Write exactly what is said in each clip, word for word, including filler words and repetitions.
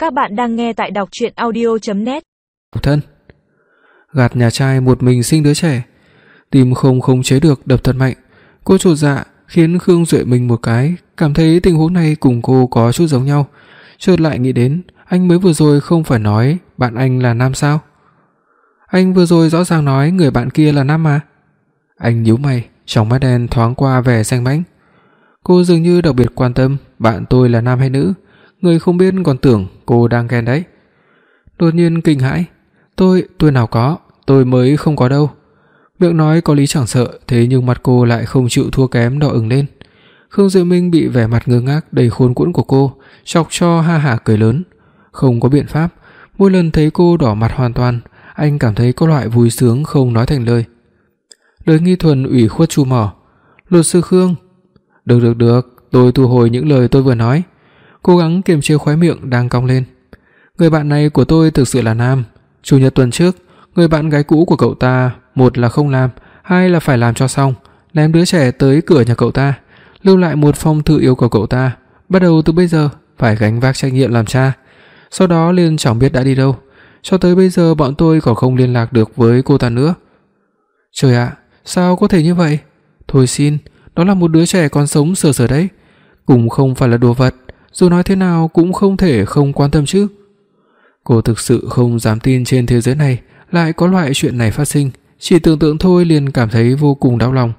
Các bạn đang nghe tại đọc truyện audio chấm net. Thân gạt nhà trai một mình sinh đứa trẻ, tim không khống chế được đập thật mạnh. Cô chột dạ khiến Khương Duệ mình một cái, cảm thấy tình huống này cùng cô có chút giống nhau. Chợt lại nghĩ đến, anh mới vừa rồi không phải nói bạn anh là nam sao? Anh vừa rồi rõ ràng nói người bạn kia là nam mà. Anh nhíu mày, trong mắt đen thoáng qua vẻ danh mãnh. Cô dường như đặc biệt quan tâm bạn tôi là nam hay nữ, người không biết còn tưởng cô đang ghen đấy. Đột nhiên kinh hãi, tôi, tôi nào có, tôi mới không có đâu. Miệng nói có lý chẳng sợ, thế nhưng mặt cô lại không chịu thua kém đỏ ửng lên. Khương Duệ Minh bị vẻ mặt ngơ ngác đầy khốn quẫn của cô chọc cho ha hả cười lớn. Không có biện pháp, mỗi lần thấy cô đỏ mặt hoàn toàn, anh cảm thấy có loại vui sướng không nói thành lời. Lời nghi thuần ủy khuất chu mỏ, "Luật sư Khương." "Được được được, tôi thu hồi những lời tôi vừa nói." Cố gắng kiềm chế khóe miệng đang cong lên. "Người bạn này của tôi thực sự là nam. Chủ nhật tuần trước, người bạn gái cũ của cậu ta, một là không làm, hai là phải làm cho xong, ném đứa trẻ tới cửa nhà cậu ta, lưu lại một phong thư yêu cầu cậu ta, bắt đầu từ bây giờ phải gánh vác trách nhiệm làm cha. Sau đó liền chẳng biết đã đi đâu, cho tới bây giờ bọn tôi còn không liên lạc được với cô ta nữa." Trời ạ, sao có thể như vậy? Thôi xin, đó là một đứa trẻ còn sống sờ sờ đấy, cũng không phải là đồ vật, dù nói thế nào cũng không thể không quan tâm chứ. Cô thực sự không dám tin trên thế giới này lại có loại chuyện này phát sinh, chỉ tưởng tượng thôi liền cảm thấy vô cùng đau lòng.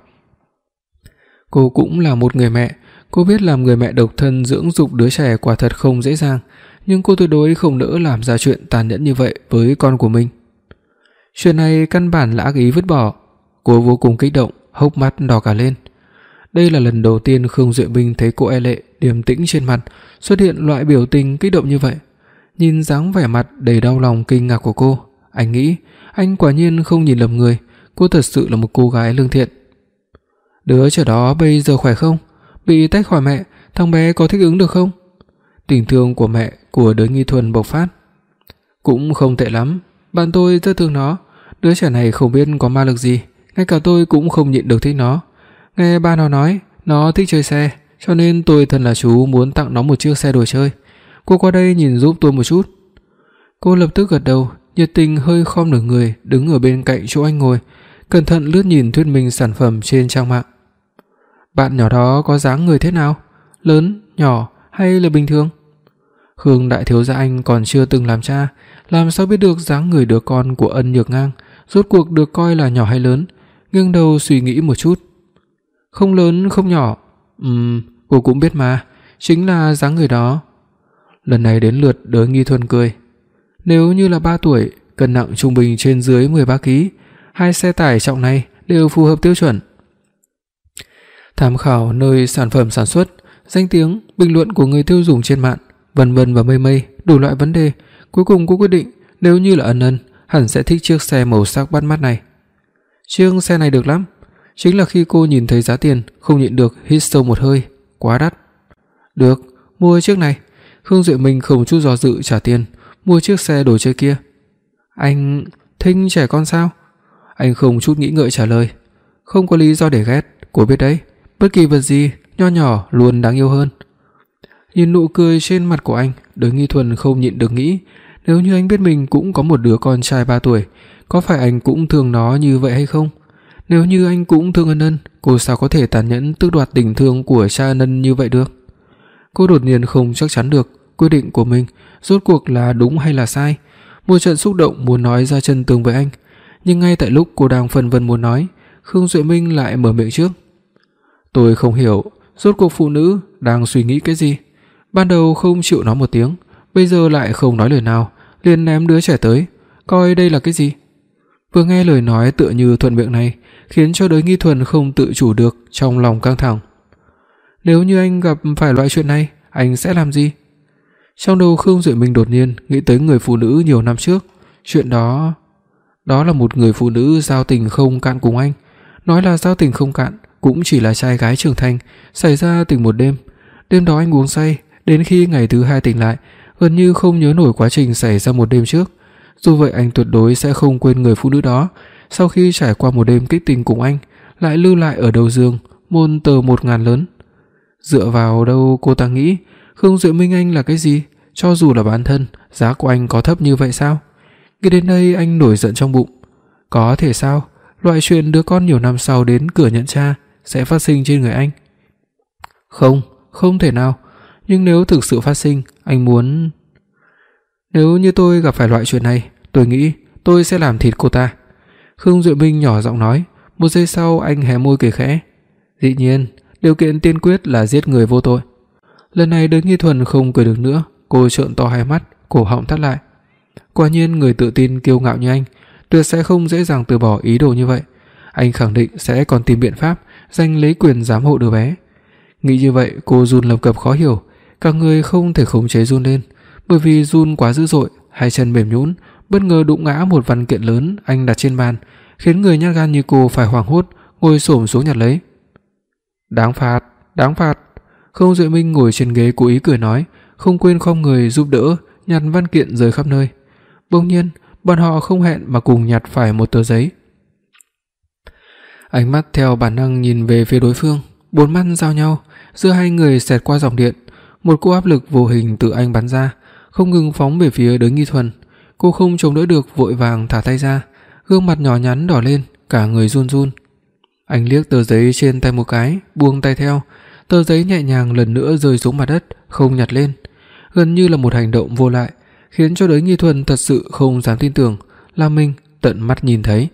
Cô cũng là một người mẹ, cô biết làm người mẹ độc thân dưỡng dục đứa trẻ quả thật không dễ dàng, nhưng cô tuyệt đối không nỡ làm ra chuyện tàn nhẫn như vậy với con của mình. Chuyện này căn bản là ác ý vứt bỏ. Cô vô cùng kích động, hốc mắt đỏ cả lên. Đây là lần đầu tiên Khương Duệ Minh thấy cô e lệ, điềm tĩnh trên mặt xuất hiện loại biểu tình kích động như vậy. Nhìn dáng vẻ mặt đầy đau lòng kinh ngạc của cô, anh nghĩ, anh quả nhiên không nhìn lầm người, cô thật sự là một cô gái lương thiện. "Đứa trẻ đó bây giờ khỏe không? Bị tách khỏi mẹ, thằng bé có thích ứng được không?" Tình thương của mẹ của đứa nghi thuần bộc phát. "Cũng không tệ lắm, bạn tôi rất thương nó, đứa trẻ này không biết có ma lực gì, ngay cả tôi cũng không nhịn được thích nó. Nghe ba nó nói, nó thích chơi xe, cho nên tôi thân là chú muốn tặng nó một chiếc xe đồ chơi. Cô qua đây nhìn giúp tôi một chút." Cô lập tức gật đầu, nhiệt tình hơi khom nửa người đứng ở bên cạnh chỗ anh ngồi, cẩn thận lướt nhìn thuyết minh sản phẩm trên trang mạng. "Bạn nhỏ đó có dáng người thế nào? Lớn, nhỏ hay là bình thường?" Khương đại thiếu gia anh còn chưa từng làm cha, làm sao biết được dáng người đứa con của Ân Nhược Ngang rốt cuộc được coi là nhỏ hay lớn, nghiêng đầu suy nghĩ một chút. "Không lớn không nhỏ." Ừm, cô cũng biết mà, chính là dáng người đó." Lần này đến lượt Đới Nghi Thuần cười. "Nếu như là ba tuổi, cân nặng trung bình trên dưới mười ba ki lô gam, hai xe tải trọng này đều phù hợp tiêu chuẩn." Tham khảo nơi sản phẩm sản xuất, danh tiếng, bình luận của người tiêu dùng trên mạng, vân vân và mây mây, đủ loại vấn đề, cuối cùng cô quyết định nếu như là Ân Ân, hẳn sẽ thích chiếc xe màu sắc bắt mắt này. Chiếc xe này được lắm. Chính là khi cô nhìn thấy giá tiền, không nhịn được hít sâu một hơi, quá đắt. "Được, mua chiếc này." Khương Duệ Minh không chút do dự trả tiền, mua chiếc xe đồ chơi kia. "Anh thích trẻ con sao?" Anh không chút nghĩ ngợi trả lời. "Không có lý do để ghét, cô biết đấy, bất kỳ vật gì nho nhỏ luôn đáng yêu hơn." Nhìn nụ cười trên mặt của anh, Đới Nghi Thuần không nhịn được nghĩ, nếu như anh biết mình cũng có một đứa con trai ba tuổi, có phải anh cũng thương nó như vậy hay không? Nếu như anh cũng thương Ân Ân, cô sao có thể tàn nhẫn tước đoạt tình thương của cha Ân Ân như vậy được? Cô đột nhiên không chắc chắn được quyết định của mình rốt cuộc là đúng hay là sai. Một trận xúc động muốn nói ra chân tường với anh, nhưng ngay tại lúc cô đang phân vân muốn nói, Khương Duệ Minh lại mở miệng trước. "Tôi không hiểu, rốt cuộc phụ nữ đang suy nghĩ cái gì? Ban đầu không chịu nói một tiếng, bây giờ lại không nói lời nào, liền ném đứa trẻ tới, coi đây là cái gì?" Vừa nghe lời nói tựa như thuận miệng này, khiến cho Đới Nghi Thuần không tự chủ được trong lòng căng thẳng. Nếu như anh gặp phải loại chuyện này, anh sẽ làm gì? Trong đầu Khương Duệ Minh đột nhiên nghĩ tới người phụ nữ nhiều năm trước, chuyện đó, đó là một người phụ nữ giao tình không cạn cùng anh, nói là giao tình không cạn, cũng chỉ là trai gái trưởng thành, xảy ra tình một đêm. Đêm đó anh uống say, đến khi ngày thứ hai tỉnh lại, gần như không nhớ nổi quá trình xảy ra một đêm trước. Dù vậy anh tuyệt đối sẽ không quên người phụ nữ đó, sau khi trải qua một đêm kích tình cùng anh, lại lưu lại ở đầu giường một tờ một ngàn lớn. Dựa vào đâu cô ta nghĩ Khương Duệ Minh Anh là cái gì? cho dù là bán thân, giá của anh có thấp như vậy sao? Nghĩ đến đây anh nổi giận trong bụng. Có thể sao? Loại chuyện đứa con nhiều năm sau đến cửa nhận cha sẽ phát sinh trên người anh? Không, không thể nào. Nhưng nếu thực sự phát sinh, anh muốn... Nếu như tôi gặp phải loại chuyện này, tôi nghĩ tôi sẽ làm thịt cô ta. Khương Duệ Minh nhỏ giọng nói. Một giây sau anh hé môi cười khẽ. Dĩ nhiên, điều kiện tiên quyết là giết người vô tội. Lần này Đới Nghi Thuần không cười được nữa, cô trợn to hai mắt, cổ họng thắt lại. Quả nhiên người tự tin kiêu ngạo như anh tuyệt sẽ không dễ dàng từ bỏ ý đồ như vậy. Anh khẳng định sẽ còn tìm biện pháp giành lấy quyền giám hộ đứa bé. Nghĩ như vậy, cô run lập cập khó hiểu, cả người không thể khống chế run lên, bởi vì run quá dữ dội, hai chân mềm nhũn, bất ngờ đụng ngã một văn kiện lớn anh đặt trên bàn, khiến người nhát gan như cô phải hoảng hốt ngồi xổm xuống nhặt lấy. Đáng phạt, đáng phạt. Khương Duệ Minh ngồi trên ghế cố ý cười nói, không quên khom người giúp đỡ nhặt văn kiện rơi khắp nơi. Bỗng nhiên, bọn họ không hẹn mà cùng nhặt phải một tờ giấy. Ánh mắt theo bản năng nhìn về phía đối phương, bốn mắt giao nhau, giữa hai người xẹt qua dòng điện, một cỗ áp lực vô hình từ anh bắn ra, không ngừng phóng về phía Đới Nghi Thuần. Cô không chống đỡ được, vội vàng thả tay ra, gương mặt nhỏ nhắn đỏ lên, cả người run run. Anh liếc tờ giấy trên tay một cái, buông tay theo, tờ giấy nhẹ nhàng lần nữa rơi xuống mặt đất, không nhặt lên, gần như là một hành động vô lại, khiến cho Đới Nghi Thuần thật sự không dám tin tưởng là mình tận mắt nhìn thấy.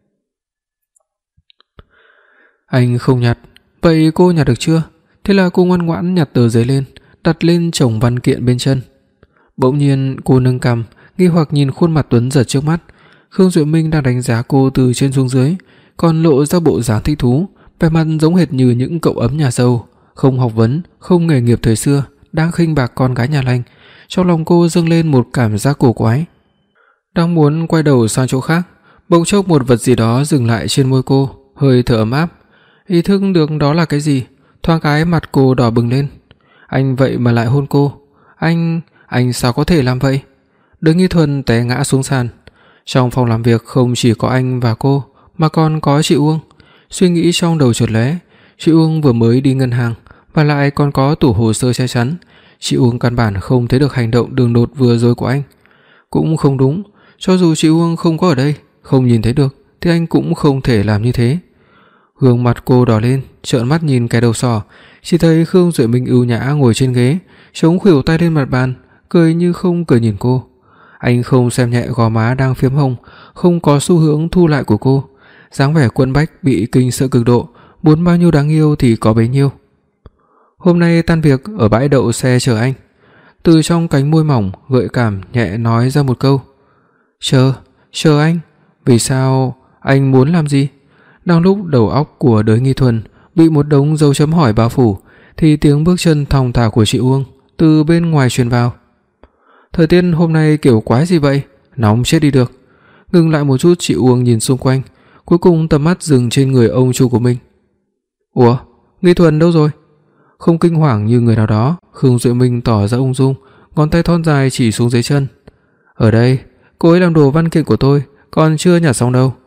Anh không nhặt, vậy cô nhặt được chưa? Thế là cô ngoan ngoãn nhặt tờ giấy lên, đặt lên chồng văn kiện bên chân. Bỗng nhiên cô nâng cằm, nghi hoặc nhìn khuôn mặt tuấn giật trước mắt. Khương Duệ Minh đang đánh giá cô từ trên xuống dưới, còn lộ ra bộ dáng thích thú, vẻ mặt giống hệt như những cậu ấm nhà giàu, không học vấn, không nghề nghiệp thời xưa, đang khinh bạc con gái nhà lành. Trong lòng cô dâng lên một cảm giác cổ quái. Đang muốn quay đầu sang chỗ khác, bỗng chốc một vật gì đó dừng lại trên môi cô, hơi thở ấm áp. Ý thức được đó là cái gì, thoáng cái mặt cô đỏ bừng lên. Anh vậy mà lại hôn cô. Anh, anh sao có thể làm vậy? Đới Nghi Thuần té ngã xuống sàn. Trong phòng làm việc không chỉ có anh và cô, mà còn có chị Uông. Suy nghĩ trong đầu chợt lóe, chị Uông vừa mới đi ngân hàng, và lại còn có tủ hồ sơ che chắn. Chị Uông căn bản không thấy được hành động đường đột vừa rồi của anh. Cũng không đúng, cho dù chị Uông không có ở đây, không nhìn thấy được, thì anh cũng không thể làm như thế. Gương mặt cô đỏ lên, trợn mắt nhìn cái đầu sỏ, chỉ thấy Khương Duệ Minh ưu nhã ngồi trên ghế, chống khuỷu tay lên mặt bàn, cười như không cười nhìn cô. Anh không xem nhẹ gò má đang phiếm hồng, không có xu hướng thu lại của cô, dáng vẻ quân bách bị kinh sợ cực độ, muốn bao nhiêu đáng yêu thì có bấy nhiêu. Hôm nay tan việc ở bãi đậu xe chờ anh. Từ trong cánh môi mỏng gợi cảm nhẹ nói ra một câu. Chờ, chờ anh? Vì sao? Anh muốn làm gì? Đang lúc đầu óc của Đới Nghi Thuần bị một đống dấu chấm hỏi bao phủ, thì tiếng bước chân thong thả của chị Uông từ bên ngoài truyền vào. Thời tiết hôm nay kiểu quái gì vậy? Nóng chết đi được. Ngừng lại một chút, chị Uông nhìn xung quanh, cuối cùng tầm mắt dừng trên người ông chủ của mình. Ủa, Nghi Thuần đâu rồi? Không kinh hoàng như người nào đó, Khương Duệ Minh tỏ ra ung dung, ngón tay thon dài chỉ xuống dưới chân. Ở đây, cô ấy làm đồ văn kiện của tôi, còn chưa nhặt xong đâu.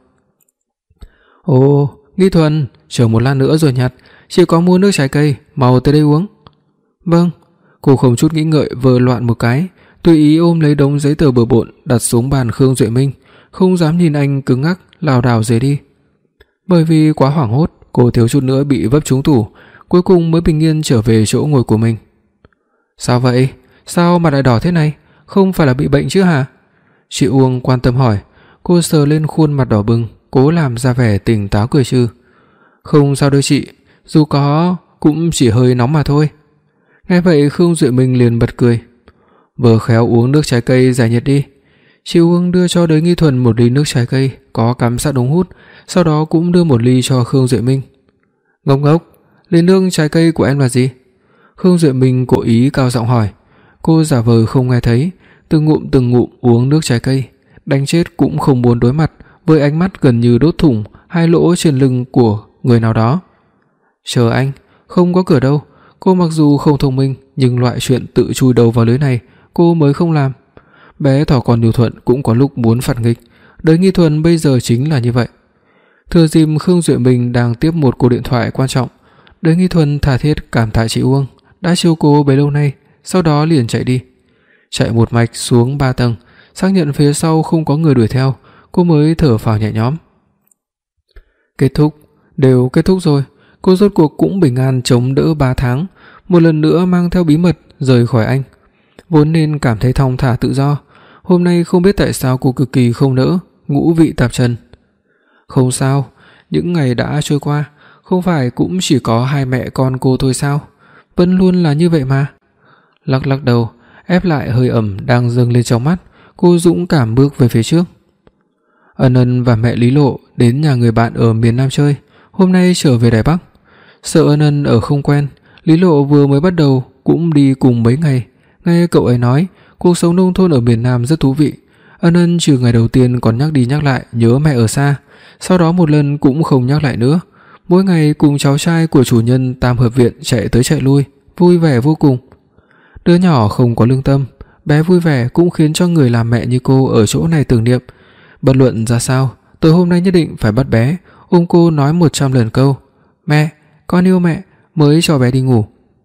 Ồ, Nghi Thuần, chờ một lát nữa rồi nhặt, chỉ có mua nước trái cây, mau tới đây uống. Vâng. Cô không chút nghĩ ngợi vờ loạn một cái, tùy ý ôm lấy đống giấy tờ bừa bộn đặt xuống bàn Khương Duệ Minh, không dám nhìn anh cứng ngắc lảo đảo rời đi. Bởi vì quá hoảng hốt, cô thiếu chút nữa bị vấp trúng tủ, cuối cùng mới bình yên trở về chỗ ngồi của mình. Sao vậy? Sao mặt lại đỏ thế này? Không phải là bị bệnh chứ hả? Chị Uông quan tâm hỏi. Cô sờ lên khuôn mặt đỏ bừng, cố làm ra vẻ tỉnh táo cười trừ. Không sao đâu chị, dù có cũng chỉ hơi nóng mà thôi. Nghe vậy Khương Duệ Minh liền bật cười. Vừa khéo uống nước trái cây giải nhiệt đi. Chị Uông đưa cho Đới Nghi Thuần một ly nước trái cây có cắm sẵn ống hút, sau đó cũng đưa một ly cho Khương Duệ Minh. Ngốc ngốc, ly nước trái cây của em là gì? Khương Duệ Minh cố ý cao giọng hỏi. Cô giả vờ không nghe thấy, từng ngụm từng ngụm uống nước trái cây, đánh chết cũng không muốn đối mặt với ánh mắt gần như đốt thủng hai lỗ trên lưng của người nào đó. Chờ anh, không có cửa đâu. Cô mặc dù không thông minh, nhưng loại chuyện tự chui đầu vào lưới này cô mới không làm. Bé thỏ con Điều Thuận cũng có lúc muốn phản nghịch, Đới Nghi Thuần bây giờ chính là như vậy. Thừa dịp Khương Duệ Minh đang tiếp một cuộc điện thoại quan trọng, Đới Nghi Thuần tha thiết cảm tạ chị Uông đã chiếu cố bấy lâu nay, sau đó liền chạy đi. Chạy một mạch xuống ba tầng, xác nhận phía sau không có người đuổi theo, cô mới thở phào nhẹ nhõm. Kết thúc, đều kết thúc rồi. Cô rốt cuộc cũng bình an chống đỡ ba tháng, một lần nữa mang theo bí mật rời khỏi anh. Vốn nên cảm thấy thong thả tự do, hôm nay không biết tại sao cô cực kỳ không nỡ, ngũ vị tạp trần. Không sao, những ngày đã trôi qua, không phải cũng chỉ có hai mẹ con cô thôi sao? Vẫn luôn là như vậy mà. Lắc lắc đầu, ép lại hơi ẩm đang dâng lên trong mắt, cô dũng cảm bước về phía trước. Ân Ân và mẹ Lý Lộ đến nhà người bạn ở miền Nam chơi, hôm nay trở về Đài Bắc. Sợ Ân Ân ở không quen, Lý Lộ vừa mới bắt đầu cũng đi cùng mấy ngày. Nghe cậu ấy nói, cuộc sống nông thôn ở miền Nam rất thú vị. Ân Ân trừ ngày đầu tiên còn nhắc đi nhắc lại nhớ mẹ ở xa, sau đó một lần cũng không nhắc lại nữa. Mỗi ngày cùng cháu trai của chủ nhân Tam Hợp Viện chạy tới chạy lui, vui vẻ vô cùng. Đứa nhỏ không có lương tâm, bé vui vẻ cũng khiến cho người làm mẹ như cô ở chỗ này tưởng niệm. Bất luận ra sao, tối hôm nay nhất định phải bắt bé, ôm cô nói một trăm lần câu "Mẹ, con yêu mẹ" mới cho bé đi ngủ.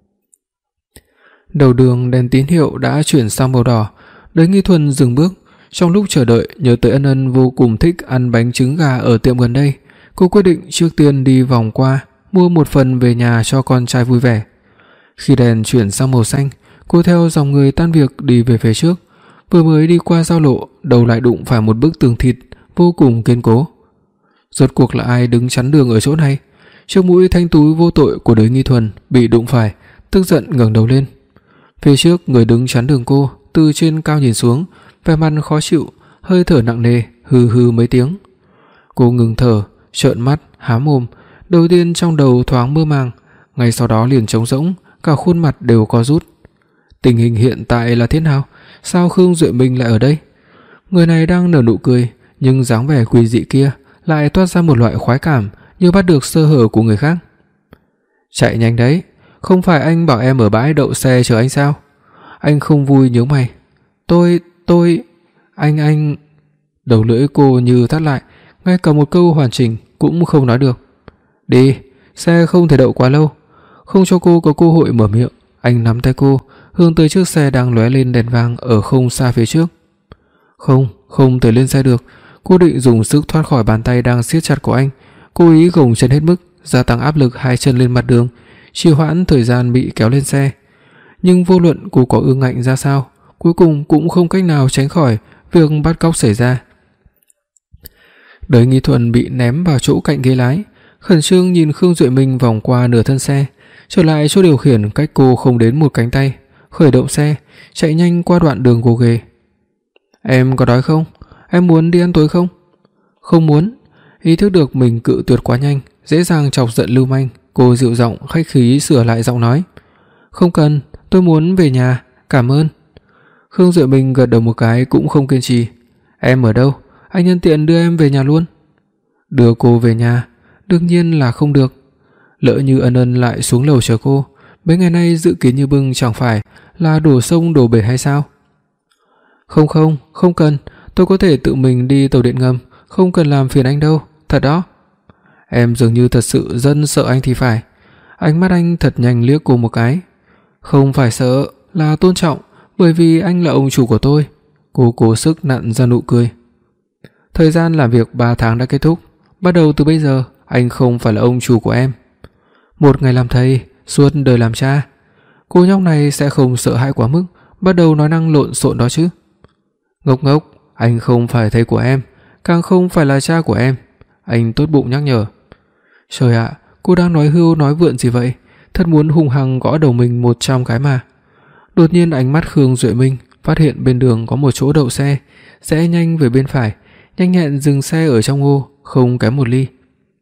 Đầu đường đèn tín hiệu đã chuyển sang màu đỏ, Đới Nghi Thuần dừng bước. Trong lúc chờ đợi, nhớ tới Ân Ân vô cùng thích ăn bánh trứng gà ở tiệm gần đây, cô quyết định trước tiên đi vòng qua, mua một phần về nhà cho con trai vui vẻ. Khi đèn chuyển sang màu xanh, cô theo dòng người tan việc đi về phía trước. Vừa mới đi qua giao lộ, đầu lại đụng phải một bức tường thịt vô cùng kiên cố. Rốt cuộc là ai đứng chắn đường ở chỗ này? Chiếc mũi thanh tú vô tội của Đới Nghi Thuần bị đụng phải, tức giận ngẩng đầu lên. Phía trước người đứng chắn đường cô, từ trên cao nhìn xuống, vẻ mặt khó chịu, hơi thở nặng nề, hừ hừ mấy tiếng. Cô ngừng thở, trợn mắt, há mồm, đầu tiên trong đầu thoáng mơ màng, ngay sau đó liền trống rỗng, cả khuôn mặt đều co rút. Tình hình hiện tại là thế nào? Sao Khương Duệ Minh lại ở đây? Người này đang nở nụ cười, nhưng dáng vẻ quỷ dị kia lại toát ra một loại khoái cảm như bắt được sơ hở của người khác. Chạy nhanh đấy, không phải anh bảo em ở bãi đậu xe chờ anh sao? Anh không vui nhướng mày. Tôi, tôi, anh anh... Đầu lưỡi cô như thắt lại, ngay cả một câu hoàn chỉnh cũng không nói được. Đi, xe không thể đậu quá lâu. Không cho cô có cơ hội mở miệng, anh nắm tay cô, hướng tới chiếc xe đang lóe lên đèn vàng ở không xa phía trước. Không, không thể lên xe được. Cô định dùng sức thoát khỏi bàn tay đang siết chặt của anh, cố ý gồng chân hết mức, gia tăng áp lực hai chân lên mặt đường, trì hoãn thời gian bị kéo lên xe. Nhưng vô luận cô có ương ngạnh ra sao, cuối cùng cũng không cách nào tránh khỏi việc bắt cóc xảy ra. Đới Nghi Thuần bị ném vào chỗ cạnh ghế lái, khẩn trương nhìn Khương Duệ Minh vòng qua nửa thân xe, trở lại chỗ điều khiển cách cô không đến một cánh tay, khởi động xe, chạy nhanh qua đoạn đường gồ ghề. Em có đói không? Em muốn đi ăn tối không? Không muốn. Ý thức được mình cự tuyệt quá nhanh, dễ dàng chọc giận lưu manh, cô dịu giọng khách khí sửa lại giọng nói. Không cần, tôi muốn về nhà, cảm ơn. Khương Duệ Minh gật đầu một cái cũng không kiên trì. Em ở đâu? Anh nhân tiện đưa em về nhà luôn. Đưa cô về nhà? Đương nhiên là không được. Lỡ như Ân Ân lại xuống lầu chờ cô, mấy ngày nay dự kiến như bưng chẳng phải là đổ sông đổ bể hay sao? Không không, không cần, tôi có thể tự mình đi tàu điện ngầm, không cần làm phiền anh đâu, thật đó. Em dường như thật sự rất sợ anh thì phải. Ánh mắt anh thật nhanh liếc cô một cái. Không phải sợ, là tôn trọng, bởi vì anh là ông chủ của tôi. Cô cố sức nặn ra nụ cười. Thời gian làm việc ba tháng đã kết thúc, bắt đầu từ bây giờ anh không phải là ông chủ của em. Một ngày làm thầy, suốt đời làm cha. Cô nhóc này sẽ không sợ hãi quá mức, bắt đầu nói năng lộn xộn đó chứ. Ngốc ngốc, anh không phải thầy của em, càng không phải là cha của em. Anh tốt bụng nhắc nhở. Trời ạ, cô đang nói hưu nói vượn gì vậy? Thật muốn hung hăng gõ đầu mình một trăm cái mà. Đột nhiên ánh mắt Khương Duệ Minh phát hiện bên đường có một chỗ đậu xe, rẽ nhanh về bên phải, nhanh nhẹn dừng xe ở trong ô, không kém một ly.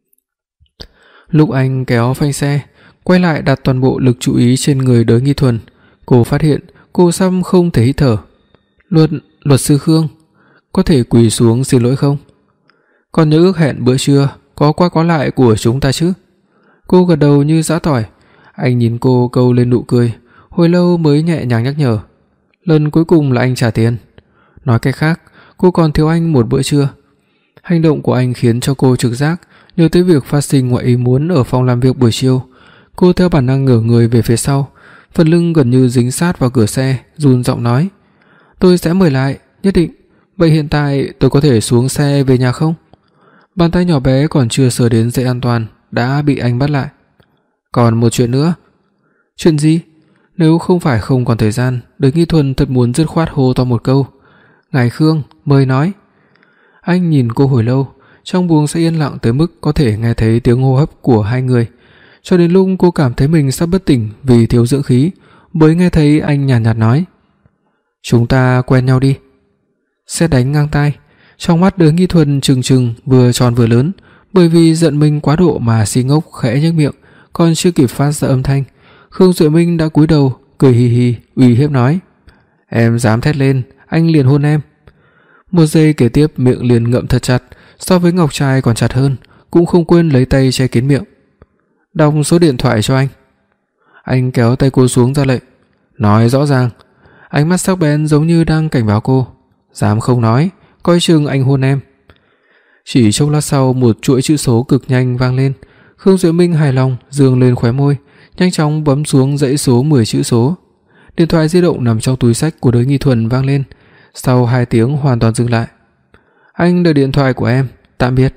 Lúc anh kéo phanh xe, quay lại đặt toàn bộ lực chú ý trên người Đới Nghi Thuần, cô phát hiện cô sắp không thể hít thở. Luật, luật sư Khương, có thể quỳ xuống xin lỗi không? Còn nhớ ước hẹn bữa trưa có qua có lại của chúng ta chứ? Cô gật đầu như giã tỏi. Anh nhìn cô câu lên nụ cười, hồi lâu mới nhẹ nhàng nhắc nhở. Lần cuối cùng là anh trả tiền. Nói cách khác, cô còn thiếu anh một bữa trưa. Hành động của anh khiến cho cô trực giác nhớ tới việc phát sinh ngoại ý muốn ở phòng làm việc buổi chiều. Cô theo bản năng ngửa người về phía sau, phần lưng gần như dính sát vào cửa xe, run giọng nói. Tôi sẽ mời lại, nhất định. Vậy hiện tại tôi có thể xuống xe về nhà không? Bàn tay nhỏ bé còn chưa sờ đến dây an toàn đã bị anh bắt lại. Còn một chuyện nữa. Chuyện gì? Nếu không phải không còn thời gian, Đới Nghi Thuần thật muốn dứt khoát hô to một câu. Ngài Khương, mời nói. Anh nhìn cô hồi lâu, trong buồng sẽ yên lặng tới mức có thể nghe thấy tiếng hô hấp của hai người. Cho đến lúc cô cảm thấy mình sắp bất tỉnh vì thiếu dưỡng khí, mới nghe thấy anh nhàn nhạt, nhạt nói. Chúng ta quen nhau đi. Sét đánh ngang tai, trong mắt Đới Nghi Thuần trừng trừng vừa tròn vừa lớn, bởi vì giận mình quá độ mà si ngốc khẽ nhếch miệng, còn chưa kịp phát ra âm thanh, Khương Duệ Minh đã cúi đầu, cười hì hì, uy hiếp nói: "Em dám thét lên, anh liền hôn em." Một giây kế tiếp miệng liền ngậm thật chặt, so với ngọc trai còn chặt hơn, cũng không quên lấy tay che kín miệng. "Đọc số điện thoại cho anh." Anh kéo tay cô xuống ra lệnh. "Nói rõ ràng." Ánh mắt sắc bén giống như đang cảnh báo cô. "Dám không nói, coi chừng anh hôn em." Chỉ chốc lát sau, một chuỗi chữ số cực nhanh vang lên. Khương Duệ Minh hài lòng dương lên khóe môi, nhanh chóng bấm xuống dãy số mười chữ số. Điện thoại di động nằm trong túi xách của Đới Nghi Thuần vang lên, sau hai tiếng hoàn toàn dừng lại. "Anh đợi điện thoại của em, tạm biệt."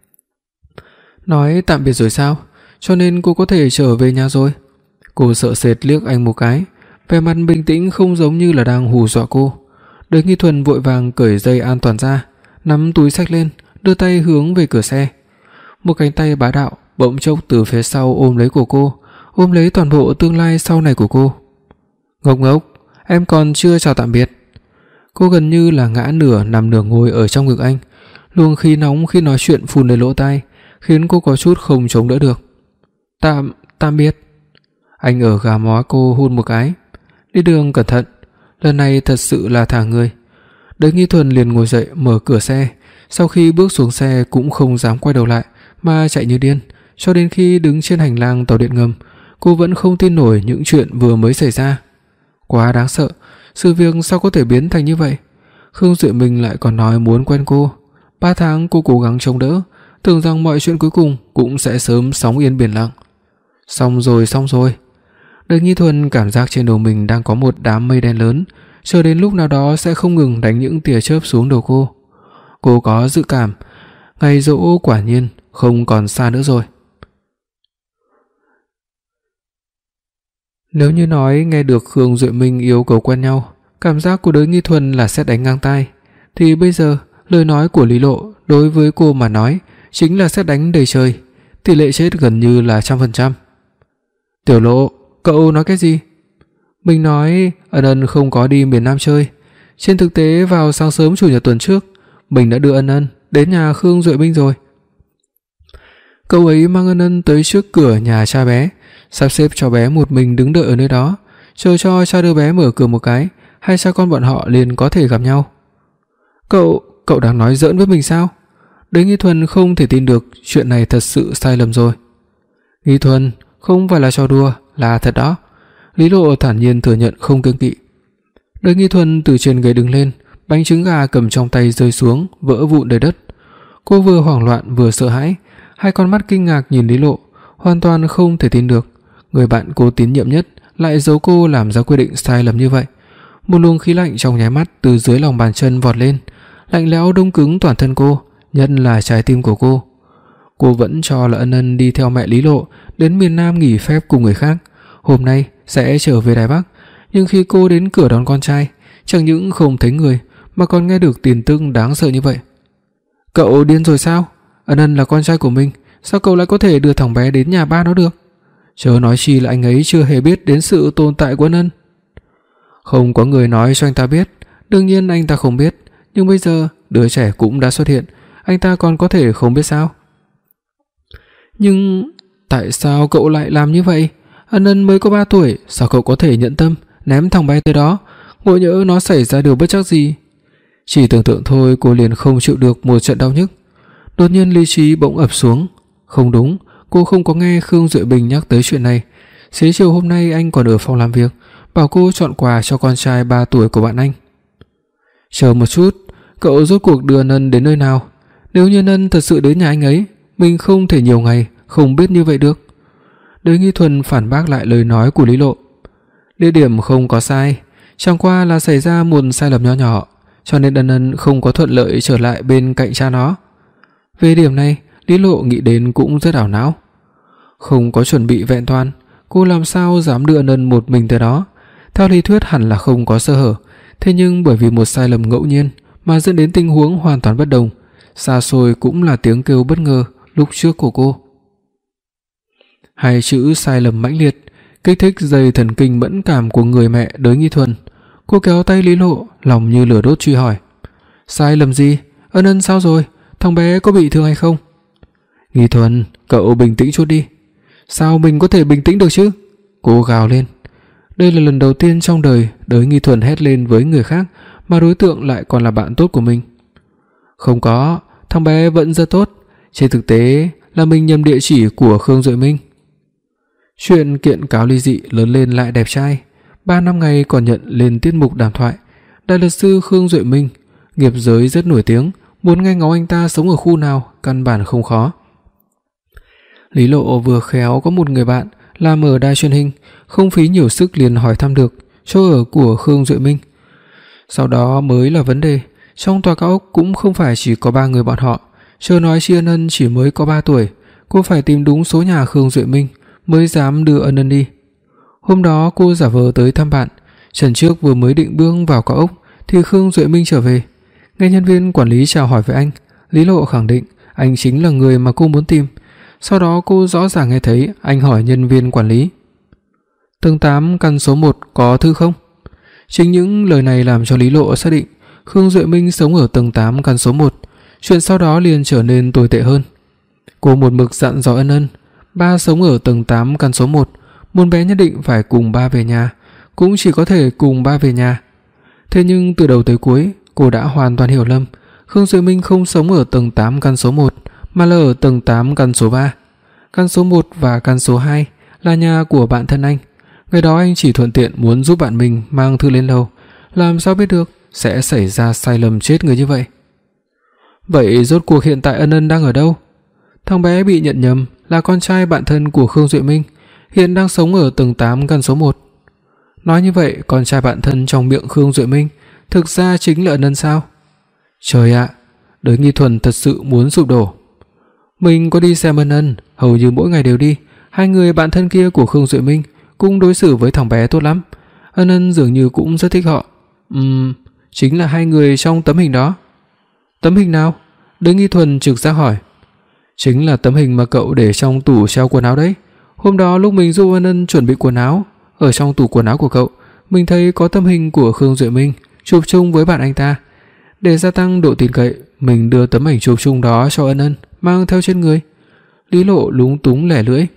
Nói tạm biệt rồi sao? Cho nên cô có thể trở về nhà rồi? Cô sợ sệt liếc anh một cái, vẻ mặt bình tĩnh không giống như là đang hù dọa cô. Đới Nghi Thuần vội vàng cởi dây an toàn ra, nắm túi xách lên, đưa tay hướng về cửa xe. Một cánh tay bá đạo bỗng chốc từ phía sau ôm lấy cổ cô, ôm lấy toàn bộ tương lai sau này của cô. "Ngốc ngốc, em còn chưa chào tạm biệt." Cô gần như là ngã nửa nằm nửa ngồi ở trong ngực anh, luồng khí nóng khi nói chuyện phun lên lỗ tai, khiến cô có chút không chống đỡ được. "Tạm, tạm biệt." Anh ở gà mó cô hôn một cái. "Đi đường cẩn thận." Lần này thật sự là thả người. Đới Nghi Thuần liền ngồi dậy mở cửa xe, sau khi bước xuống xe cũng không dám quay đầu lại mà chạy như điên, cho đến khi đứng trên hành lang tàu điện ngầm, cô vẫn không tin nổi những chuyện vừa mới xảy ra. Quá đáng sợ, sự việc sao có thể biến thành như vậy? Khương Duệ Minh lại còn nói muốn quen cô. Ba tháng cô cố gắng chống đỡ, tưởng rằng mọi chuyện cuối cùng cũng sẽ sớm sóng yên biển lặng. Xong rồi, xong rồi. Đới Nghi Thuần cảm giác trên đầu mình đang có một đám mây đen lớn, chờ đến lúc nào đó sẽ không ngừng đánh những tia chớp xuống đầu cô. Cô có dự cảm, ngày giỗ quả nhiên không còn xa nữa rồi. Nếu như nói nghe được Khương Duệ Minh yêu cầu quen nhau, cảm giác của Đới Nghi Thuần là sét đánh ngang tai, thì bây giờ lời nói của Lý Lộ đối với cô mà nói chính là sét đánh đầy trời, tỷ lệ chết gần như là trăm phần trăm. "Tiểu Lộ, cậu nói cái gì?" Mình nói Ân Ân không có đi miền Nam chơi. Trên thực tế vào sáng sớm chủ nhật tuần trước, mình đã đưa Ân Ân đến nhà Khương Duệ Minh rồi. Cậu ấy mang Ân Ân tới trước cửa nhà cha bé, sắp xếp cho bé một mình đứng đợi ở nơi đó, chờ cho cha đưa bé mở cửa một cái, hai cha con bọn họ liền có thể gặp nhau. Cậu, cậu đang nói giỡn với mình sao? Đới Nghi Thuần không thể tin được chuyện này thật sự sai lầm rồi. Nghi Thuần, không phải là trò đùa, là thật đó. Lý Lộ thản nhiên thừa nhận không kiêng kỵ. Đới Nghi Thuần từ trên ghế đứng lên, bánh trứng gà cầm trong tay rơi xuống, vỡ vụn đầy đất. Cô vừa hoảng loạn vừa sợ hãi, hai con mắt kinh ngạc nhìn Lý Lộ, hoàn toàn không thể tin được, người bạn cô tín nhiệm nhất lại giấu cô làm ra quyết định sai lầm như vậy. Một luồng khí lạnh trong nháy mắt từ dưới lòng bàn chân vọt lên, lạnh lẽo đông cứng toàn thân cô, nhất là trái tim của cô. Cô vẫn cho là Ân Ân đi theo mẹ Lý Lộ đến miền Nam nghỉ phép cùng người khác, hôm nay sẽ trở về Đài Bắc, nhưng khi cô đến cửa đón con trai, chẳng những không thấy người mà còn nghe được tin tức đáng sợ như vậy. Cậu điên rồi sao? Ân Ân là con trai của mình, sao cậu lại có thể đưa thằng bé đến nhà ba nó được? Chớ nói chi là anh ấy chưa hề biết đến sự tồn tại của Ân Ân. Không có người nói cho anh ta biết, đương nhiên anh ta không biết, nhưng bây giờ đứa trẻ cũng đã xuất hiện, anh ta còn có thể không biết sao? Nhưng tại sao cậu lại làm như vậy? Ân Ân mới có ba tuổi, sao cậu có thể nhận tâm ném thằng bé tới đó, ngộ nhỡ nó xảy ra điều bất trắc gì? Chỉ tưởng tượng thôi cô liền không chịu được một trận đau nhức. Đột nhiên lý trí bỗng ập xuống. Không đúng, cô không có nghe Khương Duệ Bình nhắc tới chuyện này. Xế chiều hôm nay anh còn ở phòng làm việc, bảo cô chọn quà cho con trai ba tuổi của bạn anh. Chờ một chút, cậu rốt cuộc đưa Ân đến nơi nào? Nếu như Ân thật sự đến nhà anh ấy, mình không thể nhiều ngày không biết như vậy được. Đới Nghi Thuần phản bác lại lời nói của Lý Lộ. Địa điểm không có sai, chẳng qua là xảy ra một sai lầm nho nhỏ, cho nên Ân Ân không có thuận lợi trở lại bên cạnh cha nó. Về điểm này, Lý Lộ nghĩ đến cũng rất ảo não. Không có chuẩn bị vẹn toàn, cô làm sao dám đưa Ân Ân một mình tới đó? Theo lý thuyết hẳn là không có sơ hở, thế nhưng bởi vì một sai lầm ngẫu nhiên mà dẫn đến tình huống hoàn toàn bất đồng. Xa xôi cũng là tiếng kêu bất ngờ lúc trước của cô. Hai chữ sai lầm mãnh liệt kích thích dây thần kinh mẫn cảm của người mẹ Đới Nghi Thuần. Cô kéo tay Lý Lộ, lòng như lửa đốt truy hỏi: sai lầm gì? Ân Ân sao rồi? Thằng bé có bị thương hay không? Nghi Thuần, cậu bình tĩnh chút đi. Sao mình có thể bình tĩnh được chứ? Cô gào lên. Đây là lần đầu tiên trong đời Đới Nghi Thuần hét lên với người khác mà đối tượng lại còn là bạn tốt của mình. Không có, thằng bé vẫn rất tốt. Trên thực tế là mình nhầm địa chỉ của Khương Duệ Minh. Chuyện kiện cáo ly dị lớn lên lại đẹp trai. Ba năm ngày còn nhận lên tiết mục đàm thoại. Đại luật sư Khương Duệ Minh, nghiệp giới rất nổi tiếng, muốn nghe ngóng anh ta sống ở khu nào căn bản không khó. Lý Lộ vừa khéo có một người bạn làm ở đài truyền hình, không phí nhiều sức liền hỏi thăm được chỗ ở của Khương Duệ Minh. Sau đó mới là vấn đề, trong tòa cao ốc cũng không phải chỉ có ba người bọn họ, chớ nói chi Ân Ân chỉ mới có ba tuổi, cô phải tìm đúng số nhà Khương Duệ Minh mới dám đưa Ân Ân đi. Hôm đó cô giả vờ tới thăm bạn, Trần trước vừa mới định bước vào cao ốc thì Khương Duệ Minh trở về. Nghe nhân viên quản lý chào hỏi với anh, Lý Lộ khẳng định anh chính là người mà cô muốn tìm. Sau đó cô rõ ràng nghe thấy anh hỏi nhân viên quản lý: tầng tám căn số một có thư không? Chính những lời này làm cho Lý Lộ xác định Khương Duệ Minh sống ở tầng tám căn số một. Chuyện sau đó liền trở nên tồi tệ hơn. Cô một mực dặn dò Ân Ân, ba sống ở tầng tám căn số một, muốn bé nhất định phải cùng ba về nhà, cũng chỉ có thể cùng ba về nhà. Thế nhưng từ đầu tới cuối, cô đã hoàn toàn hiểu lầm, Khương Duệ Minh không sống ở tầng tám căn số một, mà là ở tầng tám căn số ba. Căn số một và căn số hai là nhà của bạn thân anh. Ngày đó anh chỉ thuận tiện muốn giúp bạn mình mang thư lên lầu, làm sao biết được sẽ xảy ra sai lầm chết người như vậy. Vậy rốt cuộc hiện tại Ân Ân đang ở đâu? Thằng bé bị nhận nhầm là con trai bạn thân của Khương Duệ Minh, hiện đang sống ở tầng tám căn số một. Nói như vậy, con trai bạn thân trong miệng Khương Duệ Minh thực ra chính là Ân Ân sao? Trời ạ, Đới Nghi Thuần thật sự muốn sụp đổ. Mình có đi xem Ân Ân, hầu như mỗi ngày đều đi. Hai người bạn thân kia của Khương Duệ Minh cũng đối xử với thằng bé tốt lắm. Ân Ân dường như cũng rất thích họ. Ừm, chính là hai người trong tấm hình đó. Tấm hình nào? Đới Nghi Thuần trực giác hỏi. Chính là tấm hình mà cậu để trong tủ treo quần áo đấy. Hôm đó lúc mình giúp Ân Ân chuẩn bị quần áo, ở trong tủ quần áo của cậu, mình thấy có tấm hình của Khương Duệ Minh chụp chung với bạn anh ta. Để gia tăng độ tin cậy, mình đưa tấm ảnh chụp chung đó cho Ân Ân mang theo trên người. Lý Lộ lúng túng lẻ lưỡi.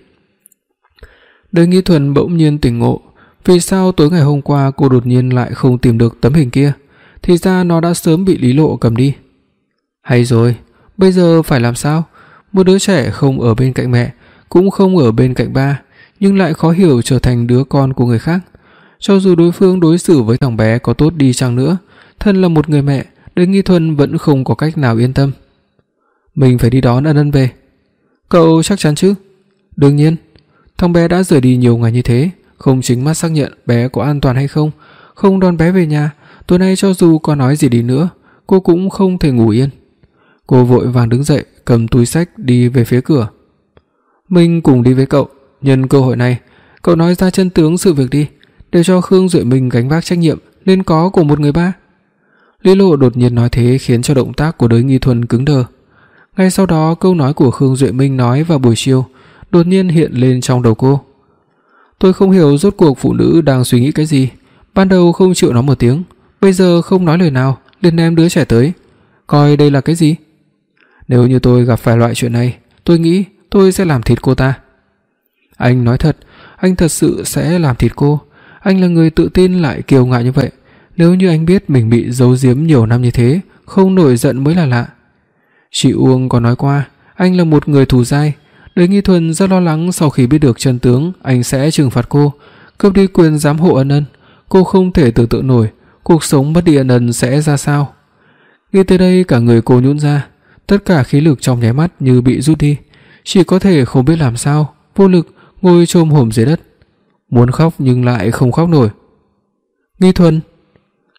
Đới Nghi Thuần bỗng nhiên tỉnh ngộ, vì sao tối ngày hôm qua cô đột nhiên lại không tìm được tấm hình kia? Thì ra nó đã sớm bị Lý Lộ cầm đi. Hay rồi, bây giờ phải làm sao? Một đứa trẻ không ở bên cạnh mẹ, cũng không ở bên cạnh ba, nhưng lại khó hiểu trở thành đứa con của người khác. Cho dù đối phương đối xử với thằng bé có tốt đi chăng nữa, thân là một người mẹ, Đới Nghi Thuần vẫn không có cách nào yên tâm. Mình phải đi đón Ân Ân về. Cậu chắc chắn chứ? Đương nhiên. Thằng bé đã rời đi nhiều ngày như thế, không chính mắt xác nhận bé có an toàn hay không, không đón bé về nhà, tối nay cho dù có nói gì đi nữa, cô cũng không thể ngủ yên. Cô vội vàng đứng dậy, cầm túi xách đi về phía cửa. Mình cùng đi với cậu, nhân cơ hội này, cậu nói ra chân tướng sự việc đi, để cho Khương Duệ Minh gánh vác trách nhiệm nên có của một người ba. Lý Lộ đột nhiên nói thế khiến cho động tác của Đới Nghi Thuần cứng đờ. Ngay sau đó, câu nói của Khương Duệ Minh nói vào buổi chiều đột nhiên hiện lên trong đầu cô. Tôi không hiểu rốt cuộc phụ nữ đang suy nghĩ cái gì, ban đầu không chịu nói một tiếng, bây giờ không nói lời nào, liền ném đứa trẻ tới. Coi đây là cái gì? Nếu như tôi gặp phải loại chuyện này, tôi nghĩ tôi sẽ làm thịt cô ta. Anh nói thật, anh thật sự sẽ làm thịt cô. Anh là người tự tin lại kiêu ngạo như vậy, nếu như anh biết mình bị giấu giếm nhiều năm như thế, không nổi giận mới là lạ. Chị Uông có nói qua, anh là một người thù dai. Đới Nghi Thuần rất lo lắng sau khi biết được chân tướng anh sẽ trừng phạt cô, cướp đi quyền giám hộ Ân Ân. Cô không thể tưởng tượng nổi cuộc sống mất đi Ân Ân sẽ ra sao. Nghĩ tới đây cả người cô nhũn ra, tất cả khí lực trong nháy mắt như bị rút đi, chỉ có thể không biết làm sao, vô lực ngồi chồm hổm dưới đất, muốn khóc nhưng lại không khóc nổi. Nghi Thuần,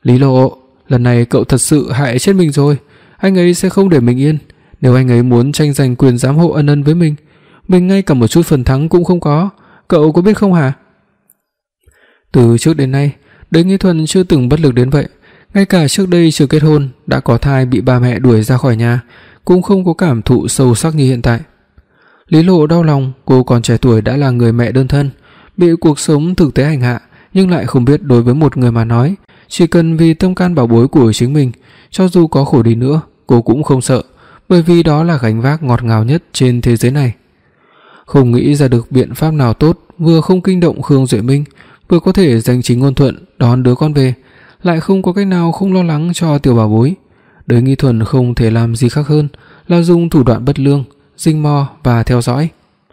Lý Lộ, lần này cậu thật sự hại chết mình rồi. Anh ấy sẽ không để mình yên. Nếu anh ấy muốn tranh giành quyền giám hộ Ân Ân với mình, mình ngay cả một chút phần thắng cũng không có. Cậu có biết không hả? Từ trước đến nay, Đới Nghi Thuần chưa từng bất lực đến vậy. Ngay cả trước đây chưa kết hôn, đã có thai bị ba mẹ đuổi ra khỏi nhà, cũng không có cảm thụ sâu sắc như hiện tại. Lý Lộ đau lòng, cô còn trẻ tuổi đã là người mẹ đơn thân, bị cuộc sống thực tế hành hạ, nhưng lại không biết đối với một người mà nói, chỉ cần vì tâm can bảo bối của chính mình, cho dù có khổ đi nữa, cô cũng không sợ, bởi vì đó là gánh vác ngọt ngào nhất trên thế giới này. Không nghĩ ra được biện pháp nào tốt, vừa không kinh động Khương Duệ Minh, vừa có thể danh chính ngôn thuận đón đứa con về, lại không có cách nào không lo lắng cho tiểu bảo bối. Đới Nghi Thuần không thể làm gì khác hơn là dùng thủ đoạn bất lương, rình mò và theo dõi.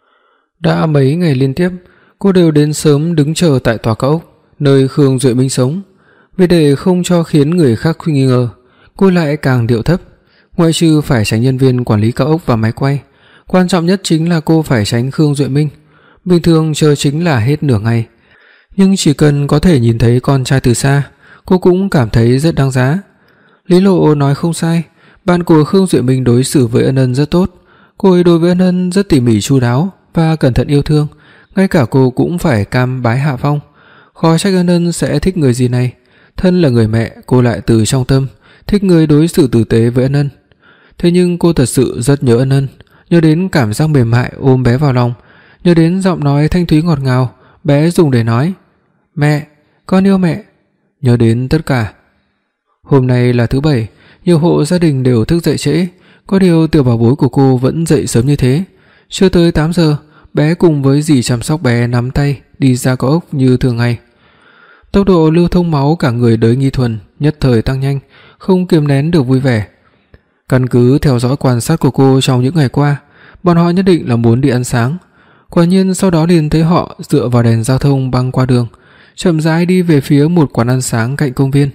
Đã mấy ngày liên tiếp, cô đều đến sớm đứng chờ tại tòa cao ốc nơi Khương Duệ Minh sống. Vì để không cho khiến người khác nghi ngờ, cô lại càng điệu thấp. Ngoại trừ phải tránh nhân viên quản lý cao ốc và máy quay, quan trọng nhất chính là cô phải tránh Khương Duệ Minh. Bình thường chờ chính là hết nửa ngày, nhưng chỉ cần có thể nhìn thấy con trai từ xa, cô cũng cảm thấy rất đáng giá. Lý Lộ nói không sai, bạn của Khương Duệ Minh đối xử với Ân Ân rất tốt. Cô ấy đối với Ân Ân rất tỉ mỉ chu đáo và cẩn thận yêu thương, ngay cả cô cũng phải cam bái hạ phong. Khó trách Ân Ân sẽ thích người gì này. Thân là người mẹ, cô lại từ trong tâm thích người đối xử tử tế với Ân Ân. Thế nhưng cô thật sự rất nhớ Ân Ân, nhớ đến cảm giác mềm mại ôm bé vào lòng, nhớ đến giọng nói thanh thúy ngọt ngào bé dùng để nói "Mẹ, con yêu mẹ", nhớ đến tất cả. Hôm nay là thứ bảy, nhiều hộ gia đình đều thức dậy trễ, có điều tiểu bảo bối của cô vẫn dậy sớm như thế. Chưa tới tám giờ, bé cùng với dì chăm sóc bé nắm tay đi ra cao ốc như thường ngày. Tốc độ lưu thông máu cả người Đới Nghi Thuần nhất thời tăng nhanh, không kiềm nén được vui vẻ. Căn cứ theo dõi quan sát của cô trong những ngày qua, bọn họ nhất định là muốn đi ăn sáng. Quả nhiên sau đó liền thấy họ dựa vào đèn giao thông băng qua đường, chậm rãi đi về phía một quán ăn sáng cạnh công viên.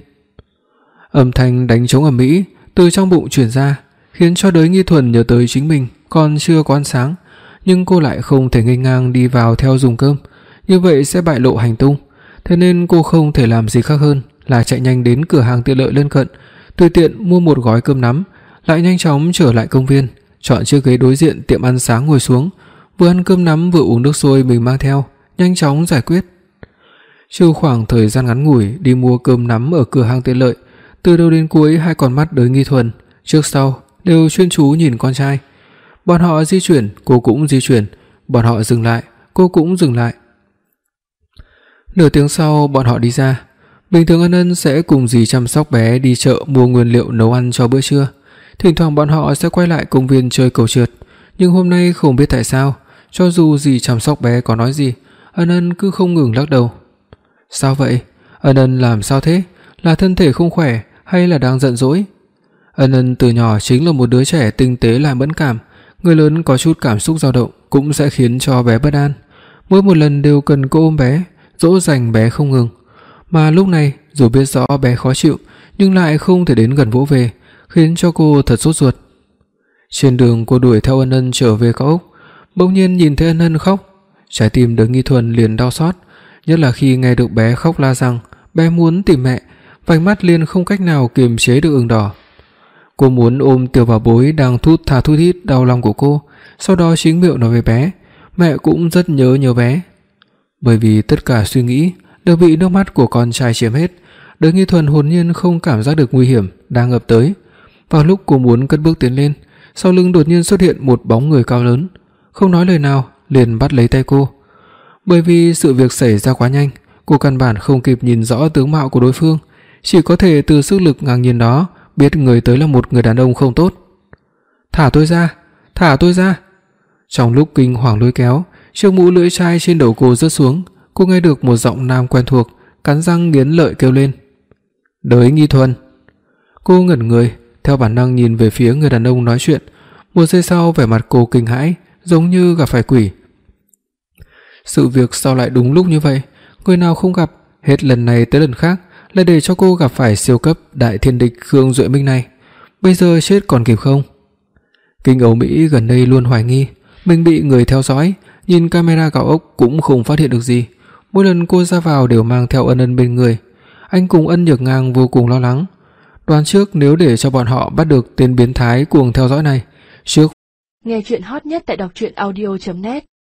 Âm thanh đánh trống ầm ĩ từ trong bụng truyền ra, khiến cho Đới Nghi Thuần nhớ tới chính mình còn chưa có ăn sáng, nhưng cô lại không thể nghênh ngang đi vào theo dùng cơm, như vậy sẽ bại lộ hành tung. Thế nên cô không thể làm gì khác hơn là chạy nhanh đến cửa hàng tiện lợi lân cận, tùy tiện mua một gói cơm nắm, lại nhanh chóng trở lại công viên, chọn chiếc ghế đối diện tiệm ăn sáng ngồi xuống, vừa ăn cơm nắm vừa uống nước sôi mình mang theo, nhanh chóng giải quyết. Trừ khoảng thời gian ngắn ngủi đi mua cơm nắm ở cửa hàng tiện lợi, từ đầu đến cuối hai con mắt Đới Nghi Thuần trước sau đều chuyên chú nhìn con trai. Bọn họ di chuyển, cô cũng di chuyển, bọn họ dừng lại, cô cũng dừng lại. Nửa tiếng sau bọn họ đi ra. Bình thường Ân Ân sẽ cùng dì chăm sóc bé đi chợ mua nguyên liệu nấu ăn cho bữa trưa. Thỉnh thoảng bọn họ sẽ quay lại công viên chơi cầu trượt, nhưng hôm nay không biết tại sao, cho dù dì chăm sóc bé có nói gì, Ân Ân cứ không ngừng lắc đầu. Sao vậy? Ân Ân làm sao thế? Là thân thể không khỏe hay là đang giận dỗi? Ân Ân từ nhỏ chính là một đứa trẻ tinh tế lại mẫn cảm, người lớn có chút cảm xúc dao động cũng sẽ khiến cho bé bất an. Mỗi một lần đều cần cô ôm bé, dỗ dành bé không ngừng. Mà lúc này dù biết rõ bé khó chịu nhưng lại không thể đến gần vỗ về, khiến cho cô thật sốt ruột. Trên đường cô đuổi theo Ân Ân trở về cao ốc, bỗng nhiên nhìn thấy Ân Ân khóc, trái tim Đới Nghi Thuần liền đau xót, nhất là khi nghe được bé khóc la rằng bé muốn tìm mẹ, vành mắt liền không cách nào kiềm chế được ửng đỏ. Cô muốn ôm tiểu bảo bối đang thút thà thút thít đau lòng của cô, sau đó chính miệng nói với bé, mẹ cũng rất nhớ nhớ bé. Bởi vì tất cả suy nghĩ đều bị nước mắt của con trai chiếm hết, Đới Nghi Thuần hồn nhiên không cảm giác được nguy hiểm đang ập tới. Vào lúc cô muốn cất bước tiến lên, sau lưng đột nhiên xuất hiện một bóng người cao lớn, không nói lời nào liền bắt lấy tay cô. Bởi vì sự việc xảy ra quá nhanh, cô căn bản không kịp nhìn rõ tướng mạo của đối phương, chỉ có thể từ sức lực ngang nhiên đó biết người tới là một người đàn ông không tốt. Thả tôi ra, thả tôi ra. Trong lúc kinh hoàng lôi kéo, chiếc mũ lưỡi chai trên đầu cô rớt xuống, cô nghe được một giọng nam quen thuộc, cắn răng nghiến lợi kêu lên. Đới Nghi Thuần. Cô ngẩn người, theo bản năng nhìn về phía người đàn ông nói chuyện. Một giây sau vẻ mặt cô kinh hãi, giống như gặp phải quỷ. Sự việc sao lại đúng lúc như vậy? Người nào không gặp, hết lần này tới lần khác lại để cho cô gặp phải siêu cấp đại thiên địch Khương Duệ Minh này. Bây giờ chết còn kịp không? Kinh Âu Mỹ gần đây luôn hoài nghi mình bị người theo dõi, nhìn camera cao ốc cũng không phát hiện được gì. Mỗi lần cô ra vào đều mang theo Ân Ân bên người. Anh cùng Ân Nhược Ngang vô cùng lo lắng. Đoán trước nếu để cho bọn họ bắt được tên biến thái cuồng theo dõi này, trước Nghe chuyện hot nhất tại đọc truyện audio chấm net